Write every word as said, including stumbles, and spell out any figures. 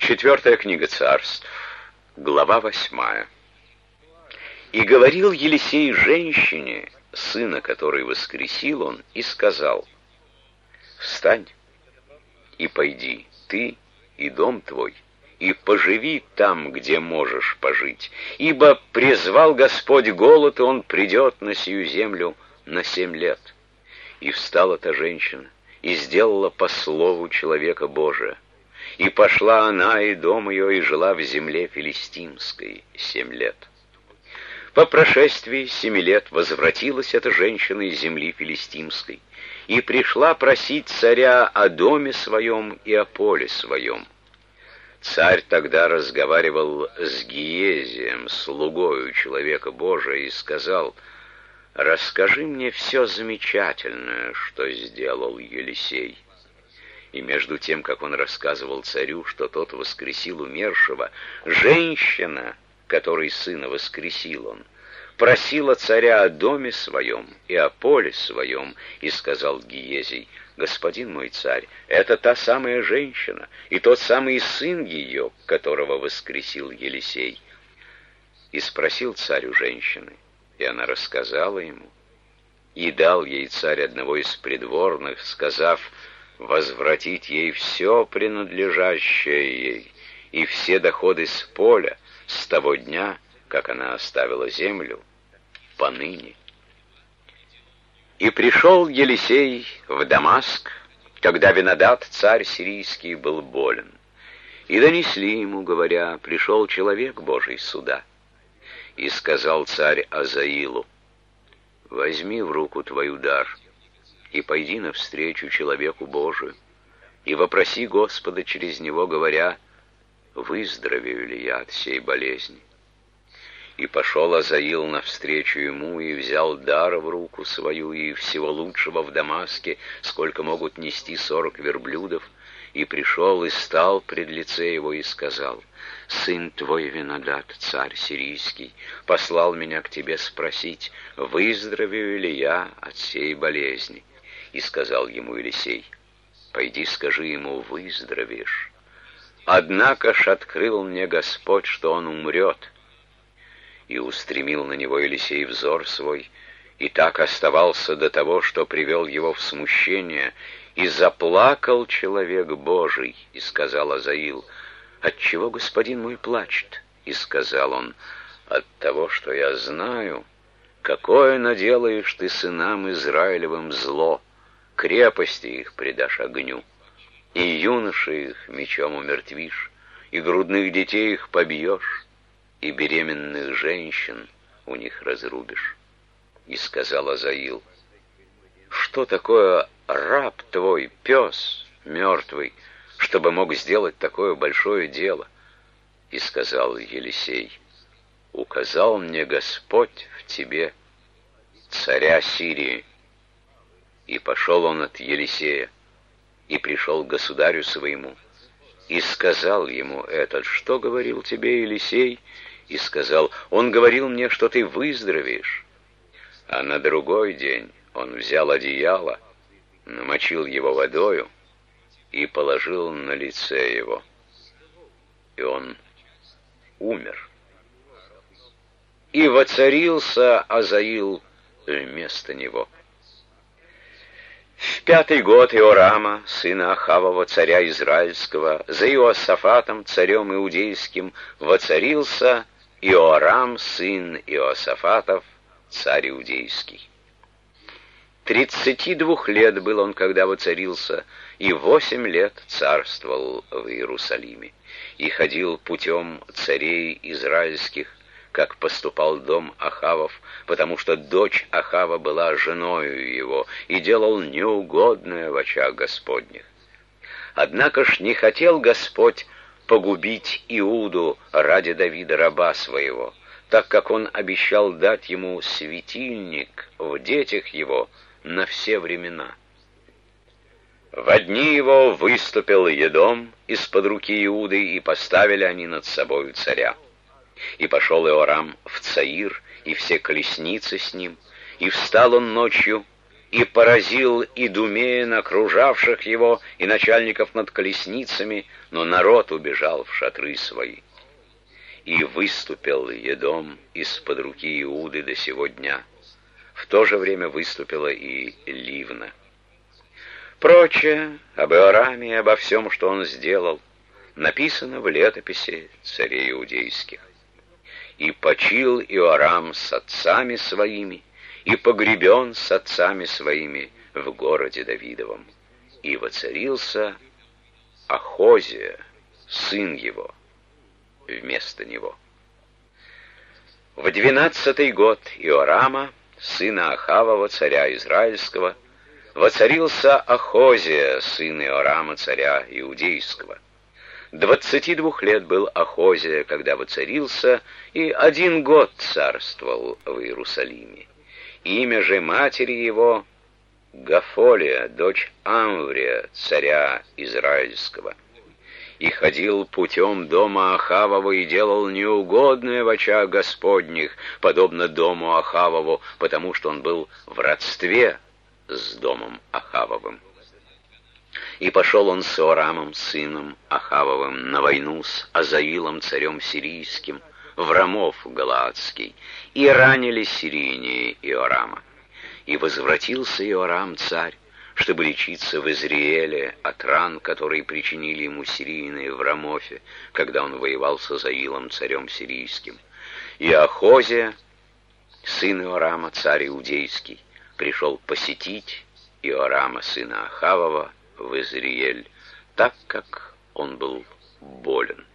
Четвертая книга Царств, глава восьмая. «И говорил Елисей женщине, сына которой воскресил он, и сказал: встань и пойди, ты и дом твой, и поживи там, где можешь пожить, ибо призвал Господь голод, и он придет на сию землю на семь лет. И встала та женщина, и сделала по слову человека Божия. И пошла она и дом ее, и жила в земле филистимской семь лет. По прошествии семи лет возвратилась эта женщина из земли филистимской, и пришла просить царя о доме своем и о поле своем. Царь тогда разговаривал с Гиезием, слугою человека Божия, и сказал: расскажи мне все замечательное, что сделал Елисей. И между тем, как он рассказывал царю, что тот воскресил умершего, женщина, которой сына воскресил он, просила царя о доме своем и о поле своем, и сказал Гиезий: господин мой царь, это та самая женщина, и тот самый сын ее, которого воскресил Елисей. И спросил царь у женщины, и она рассказала ему. И дал ей царь одного из придворных, сказав: возвратить ей все принадлежащее ей, и все доходы с поля с того дня, как она оставила землю, поныне. И пришел Елисей в Дамаск, когда Венадад, царь сирийский, был болен. И донесли ему, говоря: пришел человек Божий сюда. И сказал царь Азаилу: возьми в руку твою дар, и пойди навстречу человеку Божию, и вопроси Господа через него, говоря: выздоровею ли я от сей болезни? И пошел Азаил навстречу ему, и взял дар в руку свою, и всего лучшего в Дамаске, сколько могут нести сорок верблюдов, и пришел и стал пред лице его, и сказал: сын твой Венадад, царь сирийский, послал меня к тебе спросить, выздоровею ли я от сей болезни. И сказал ему Елисей: пойди скажи ему, выздоровеешь. Однако ж открыл мне Господь, что он умрет. И устремил на него Елисей взор свой, и так оставался до того, что привел его в смущение, и заплакал человек Божий, и сказал Азаил: отчего господин мой плачет? И сказал он: от того, что я знаю, какое наделаешь ты сынам Израилевым зло, крепости их предашь огню, и юношей их мечом умертвишь, и грудных детей их побьешь, и беременных женщин у них разрубишь. И сказал Азаил: что такое раб твой, пес мертвый, чтобы мог сделать такое большое дело? И сказал Елисей: указал мне Господь в тебе царя Сирии. И пошел он от Елисея, и пришел к государю своему, и сказал ему этот: что говорил тебе Елисей? И сказал: он говорил мне, что ты выздоровеешь. А на другой день он взял одеяло, намочил его водою и положил на лице его, и он умер. И воцарился Азаил вместо него. В пятый год Иорама, сына Ахавова, царя Израильского, за Иосафатом, царем иудейским, воцарился Иорам, сын Иосафатов, царь иудейский. Тридцати двух лет был он, когда воцарился, и восемь лет царствовал в Иерусалиме, и ходил путем царей израильских, как поступал дом Ахавов, потому что дочь Ахава была женою его, и делал неугодное в очах Господних. Однако ж не хотел Господь погубить Иуду ради Давида раба своего, так как он обещал дать ему светильник в детях его на все времена. В дни его выступил Едом из-под руки Иуды, и поставили они над собою царя. И пошел Иорам в Цаир, и все колесницы с ним, и встал он ночью, и поразил Идумея, окружавших его, и начальников над колесницами, но народ убежал в шатры свои. И выступил Едом из-под руки Иуды до сего дня. В то же время выступила и Ливна. Прочее об Иораме и обо всем, что он сделал, написано в летописи царей иудейских. И почил Иорам с отцами своими, и погребен с отцами своими в городе Давидовом. И воцарился Ахозия, сын его, вместо него. В двенадцатый год Иорама, сына Ахавова, царя Израильского, воцарился Ахозия, сын Иорама, царя Иудейского. Двадцати двух лет был Ахозия, когда воцарился, и один год царствовал в Иерусалиме. Имя же матери его Гафолия, дочь Амврия, царя Израильского. И ходил путем дома Ахавова и делал неугодное в очах Господних, подобно дому Ахавову, потому что он был в родстве с домом Ахавовым. И пошел он с Иорамом, сыном Ахавовым, на войну с Азаилом, царем сирийским, в Рамов Галаадский, и ранили сирийне Иорама. И возвратился Иорам, царь, чтобы лечиться в Изриэле от ран, которые причинили ему сирийные в Рамофе, когда он воевал с Азаилом, царем сирийским. И Ахозия, сын Иорама, царь иудейский, пришел посетить Иорама, сына Ахавова, в Изриэль, так как он был болен.